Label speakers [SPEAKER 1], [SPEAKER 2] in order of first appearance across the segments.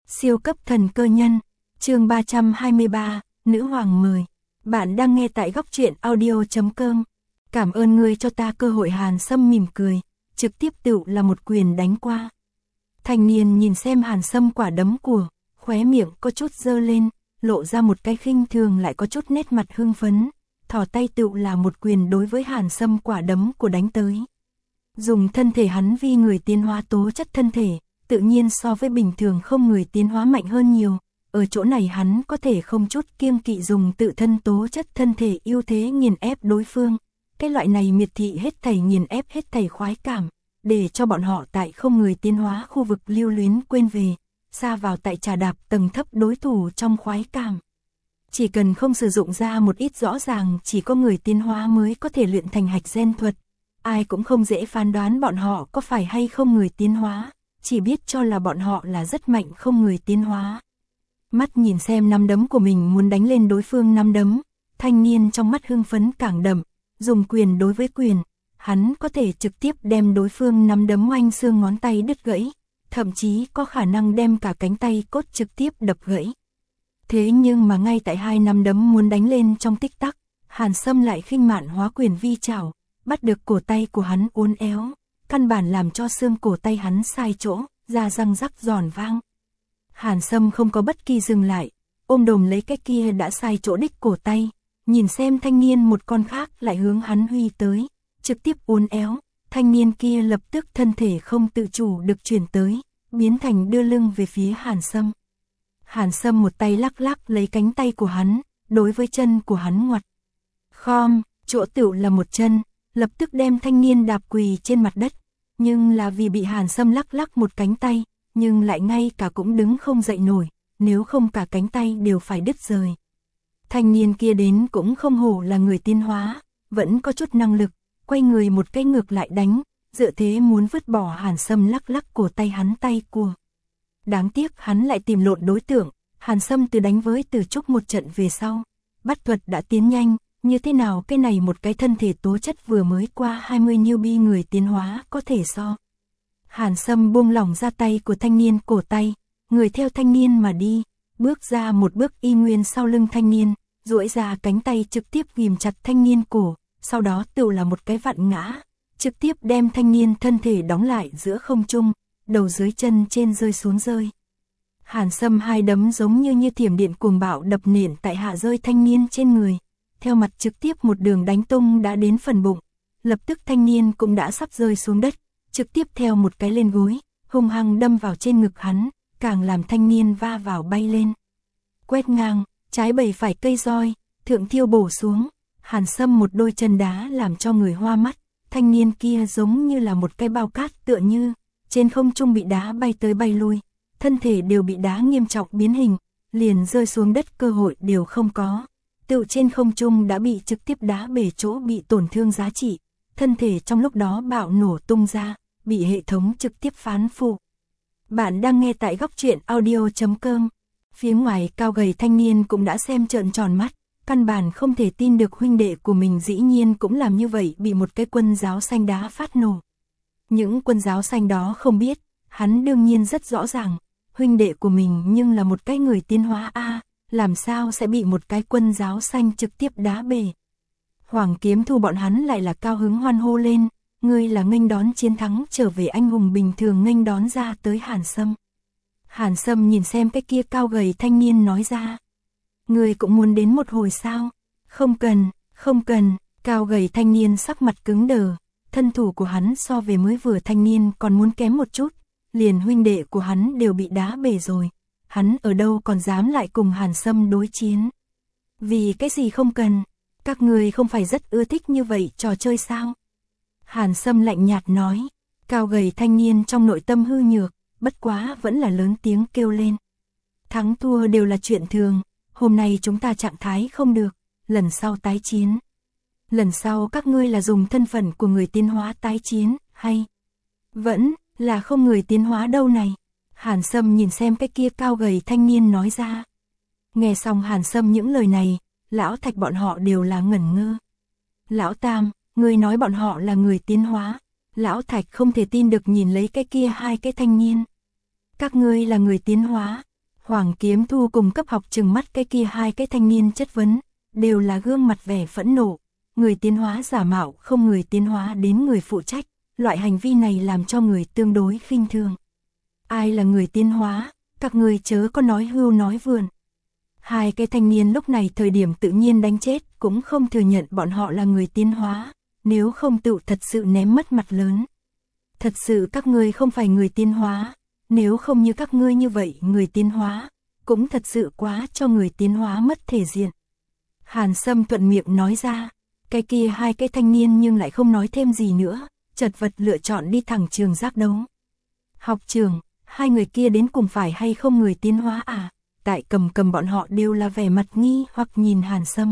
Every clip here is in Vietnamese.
[SPEAKER 1] Siêu cấp thần cơ nhân, chương 323, Nữ Hoàng mời. Bạn đang nghe tại góc truyện audio.com. Cảm ơn ngươi cho ta cơ hội. Hàn Sâm mỉm cười, trực tiếp tựu là một quyền đánh qua. Thanh niên nhìn xem Hàn Sâm quả đấm của, khóe miệng có chút dơ lên, lộ ra một cái khinh thường lại có chút nét mặt hưng phấn, thò tay tựu là một quyền đối với Hàn Sâm quả đấm của đánh tới. Dùng thân thể hắn vi người tiến hóa tố chất thân thể, tự nhiên so với bình thường không người tiến hóa mạnh hơn nhiều. Ở chỗ này hắn có thể không chút kiêng kỵ dùng tự thân tố chất thân thể ưu thế nghiền ép đối phương. Cái loại này miệt thị hết thảy nghiền ép hết thảy khoái cảm, để cho bọn họ tại không người tiến hóa khu vực lưu luyến quên về, xa vào tại trà đạp tầng thấp đối thủ trong khoái cảm. Chỉ cần không sử dụng ra một ít rõ ràng chỉ có người tiến hóa mới có thể luyện thành hạch gen thuật, ai cũng không dễ phán đoán bọn họ có phải hay không người tiến hóa, chỉ biết cho là bọn họ là rất mạnh không người tiến hóa. Mắt nhìn xem nắm đấm của mình muốn đánh lên đối phương nắm đấm, thanh niên trong mắt hưng phấn càng đậm, dùng quyền đối với quyền, hắn có thể trực tiếp đem đối phương nắm đấm oanh xương ngón tay đứt gãy, thậm chí có khả năng đem cả cánh tay cốt trực tiếp đập gãy. Thế nhưng mà ngay tại hai nắm đấm muốn đánh lên trong tích tắc, Hàn Sâm lại khinh mạn hóa quyền vi chảo, bắt được cổ tay của hắn uốn éo, căn bản làm cho xương cổ tay hắn sai chỗ, ra răng rắc giòn vang. Hàn Sâm không có bất kỳ dừng lại, ôm đồm lấy cái kia đã sai chỗ đích cổ tay, nhìn xem thanh niên một con khác lại hướng hắn huy tới, trực tiếp uốn éo, thanh niên kia lập tức thân thể không tự chủ được chuyển tới, biến thành đưa lưng về phía Hàn Sâm. Hàn Sâm một tay lắc lắc lấy cánh tay của hắn, đối với chân của hắn ngoặt. Khom, chỗ tựu là một chân, lập tức đem thanh niên đạp quỳ trên mặt đất, nhưng là vì bị Hàn Sâm lắc lắc một cánh tay, nhưng lại ngay cả cũng đứng không dậy nổi, nếu không cả cánh tay đều phải đứt rời. Thanh niên kia đến cũng không hổ là người tiến hóa, vẫn có chút năng lực, quay người một cái ngược lại đánh, dựa thế muốn vứt bỏ Hàn Sâm lắc lắc cổ tay hắn tay của. Đáng tiếc hắn lại tìm lộn đối tượng, Hàn Sâm từ đánh với Từ Trúc một trận về sau, bắt thuật đã tiến nhanh, như thế nào cái này một cái thân thể tố chất vừa mới qua 20 newbie người tiến hóa có thể so. Hàn Sâm buông lỏng ra tay của thanh niên cổ tay, người theo thanh niên mà đi, bước ra một bước y nguyên sau lưng thanh niên, duỗi ra cánh tay trực tiếp ghìm chặt thanh niên cổ, sau đó tựu là một cái vặn ngã, trực tiếp đem thanh niên thân thể đóng lại giữa không trung, đầu dưới chân trên rơi xuống rơi. Hàn Sâm hai đấm giống như thiểm điện cuồng bạo đập nện tại hạ rơi thanh niên trên người, theo mặt trực tiếp một đường đánh tung đã đến phần bụng, lập tức thanh niên cũng đã sắp rơi xuống đất, trực tiếp theo một cái lên gối, hung hăng đâm vào trên ngực hắn, càng làm thanh niên va vào bay lên. Quét ngang, trái bầy phải cây roi, thượng thiêu bổ xuống, Hàn Sâm một đôi chân đá làm cho người hoa mắt, thanh niên kia giống như là một cái bao cát tựa như, trên không trung bị đá bay tới bay lui, thân thể đều bị đá nghiêm trọng biến hình, liền rơi xuống đất cơ hội đều không có. Tựu trên không trung đã bị trực tiếp đá bể chỗ bị tổn thương giá trị, thân thể trong lúc đó bạo nổ tung ra, bị hệ thống trực tiếp phán phụ. Bạn đang nghe tại góc truyện audio.com. Phía ngoài cao gầy thanh niên cũng đã xem trợn tròn mắt, căn bản không thể tin được huynh đệ của mình dĩ nhiên cũng làm như vậy, bị một cái quân giáo xanh đá phát nổ. Những quân giáo xanh đó không biết, hắn đương nhiên rất rõ ràng, huynh đệ của mình nhưng là một cái người tiến hóa A, làm sao sẽ bị một cái quân giáo xanh trực tiếp đá bể. Hoàng Kiếm Thu bọn hắn lại là cao hứng hoan hô lên, ngươi là nghênh đón chiến thắng trở về anh hùng bình thường nghênh đón ra tới Hàn Sâm. Hàn Sâm nhìn xem cái kia cao gầy thanh niên nói ra, ngươi cũng muốn đến một hồi sao? Không cần, không cần. Cao gầy thanh niên sắc mặt cứng đờ, thân thủ của hắn so về mới vừa thanh niên còn muốn kém một chút, liền huynh đệ của hắn đều bị đá bể rồi, hắn ở đâu còn dám lại cùng Hàn Sâm đối chiến. Vì cái gì không cần, các người không phải rất ưa thích như vậy trò chơi sao? Hàn Sâm lạnh nhạt nói, cao gầy thanh niên trong nội tâm hư nhược, bất quá vẫn là lớn tiếng kêu lên. Thắng thua đều là chuyện thường, hôm nay chúng ta trạng thái không được, lần sau tái chiến. Lần sau các ngươi là dùng thân phận của người tiến hóa tái chiến, hay vẫn là không người tiến hóa đâu này? Hàn Sâm nhìn xem cái kia cao gầy thanh niên nói ra. Nghe xong Hàn Sâm những lời này, lão Thạch bọn họ đều là ngẩn ngơ. Lão Tam, ngươi nói bọn họ là người tiến hóa. Lão Thạch không thể tin được nhìn lấy cái kia hai cái thanh niên. Các ngươi là người tiến hóa, Hoàng Kiếm Thu cùng cấp học trừng mắt cái kia hai cái thanh niên chất vấn, đều là gương mặt vẻ phẫn nộ, người tiến hóa giả mạo không người tiến hóa đến người phụ trách, loại hành vi này làm cho người tương đối khinh thường. Ai là người tiến hóa, các người chớ có nói hưu nói vượn. Hai cái thanh niên lúc này thời điểm tự nhiên đánh chết cũng không thừa nhận bọn họ là người tiến hóa, nếu không tự thật sự ném mất mặt lớn. Thật sự các ngươi không phải người tiến hóa, nếu không như các ngươi như vậy người tiến hóa, cũng thật sự quá cho người tiến hóa mất thể diện. Hàn Sâm thuận miệng nói ra, cái kia hai cái thanh niên nhưng lại không nói thêm gì nữa, chật vật lựa chọn đi thẳng trường giác đấu. Học trường, hai người kia đến cùng phải hay không người tiến hóa à? Tại cầm bọn họ đều là vẻ mặt nghi hoặc nhìn Hàn Sâm.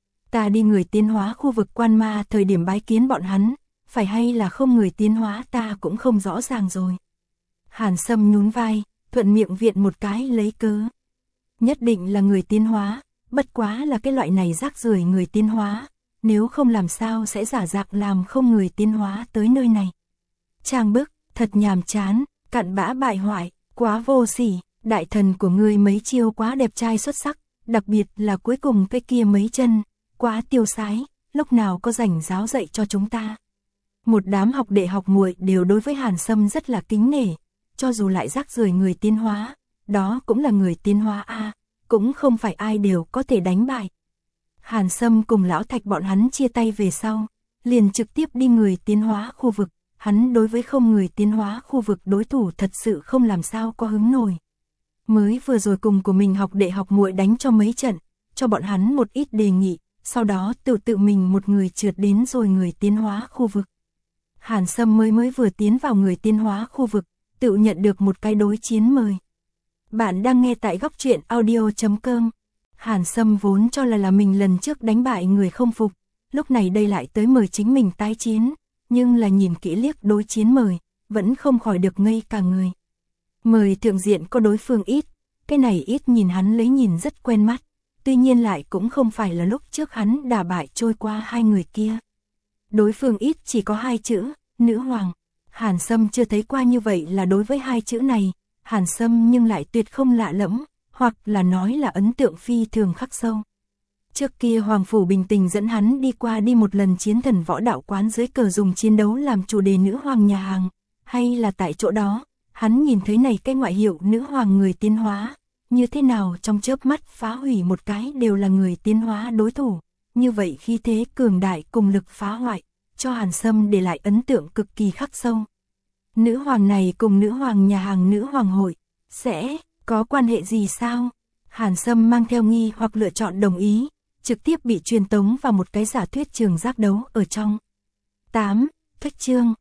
[SPEAKER 1] Ta đi người tiến hóa khu vực quan ma thời điểm bái kiến bọn hắn, phải hay là không người tiến hóa ta cũng không rõ ràng rồi. Hàn Sâm nhún vai, thuận miệng viện một cái lấy cớ. Nhất định là người tiến hóa, bất quá là cái loại này rác rưởi người tiến hóa, nếu không làm sao sẽ giả dạng làm không người tiến hóa tới nơi này. Trang bức, thật nhàm chán, cặn bã bại hoại, quá vô sỉ, đại thần của ngươi mấy chiêu quá đẹp trai xuất sắc, đặc biệt là cuối cùng cái kia mấy chân, quá tiêu sái, lúc nào có rảnh giáo dạy cho chúng ta. Một đám học đệ học muội đều đối với Hàn Sâm rất là kính nể, cho dù lại rác rưởi người tiến hóa, đó cũng là người tiến hóa a, cũng không phải ai đều có thể đánh bại. Hàn Sâm cùng lão Thạch bọn hắn chia tay về sau, liền trực tiếp đi người tiến hóa khu vực, hắn đối với không người tiến hóa khu vực đối thủ thật sự không làm sao có hứng nổi. Mới vừa rồi cùng của mình học đệ học muội đánh cho mấy trận, cho bọn hắn một ít đề nghị, sau đó tự mình một người trượt đến rồi người tiến hóa khu vực. Hàn Sâm mới vừa tiến vào người tiến hóa khu vực, tự nhận được một cái đối chiến mời. Bạn đang nghe tại góc truyện audio.com. Hàn Sâm vốn cho là mình lần trước đánh bại người không phục, lúc này đây lại tới mời chính mình tái chiến, nhưng là nhìn kỹ liếc đối chiến mời, vẫn không khỏi được ngây cả người. Mời thượng diện có đối phương ít, cái này ít nhìn hắn lấy nhìn rất quen mắt, tuy nhiên lại cũng không phải là lúc trước hắn đả bại trôi qua hai người kia. Đối phương ít chỉ có hai chữ, nữ hoàng. Hàn Sâm chưa thấy qua như vậy là đối với hai chữ này, Hàn Sâm nhưng lại tuyệt không lạ lẫm, hoặc là nói là ấn tượng phi thường khắc sâu. Trước kia Hoàng Phủ Bình Tình dẫn hắn đi qua đi một lần chiến thần võ đạo quán dưới cờ dùng chiến đấu làm chủ đề nữ hoàng nhà hàng, hay là tại chỗ đó, hắn nhìn thấy này cái ngoại hiệu nữ hoàng người tiến hóa, như thế nào trong chớp mắt phá hủy một cái đều là người tiến hóa đối thủ, như vậy khí thế cường đại cùng lực phá hoại, cho Hàn Sâm để lại ấn tượng cực kỳ khắc sâu. Nữ hoàng này cùng nữ hoàng nhà hàng nữ hoàng hội, sẽ có quan hệ gì sao? Hàn Sâm mang theo nghi hoặc lựa chọn đồng ý, trực tiếp bị truyền tống vào một cái giả thuyết trường giác đấu ở trong. 8. Cách chương,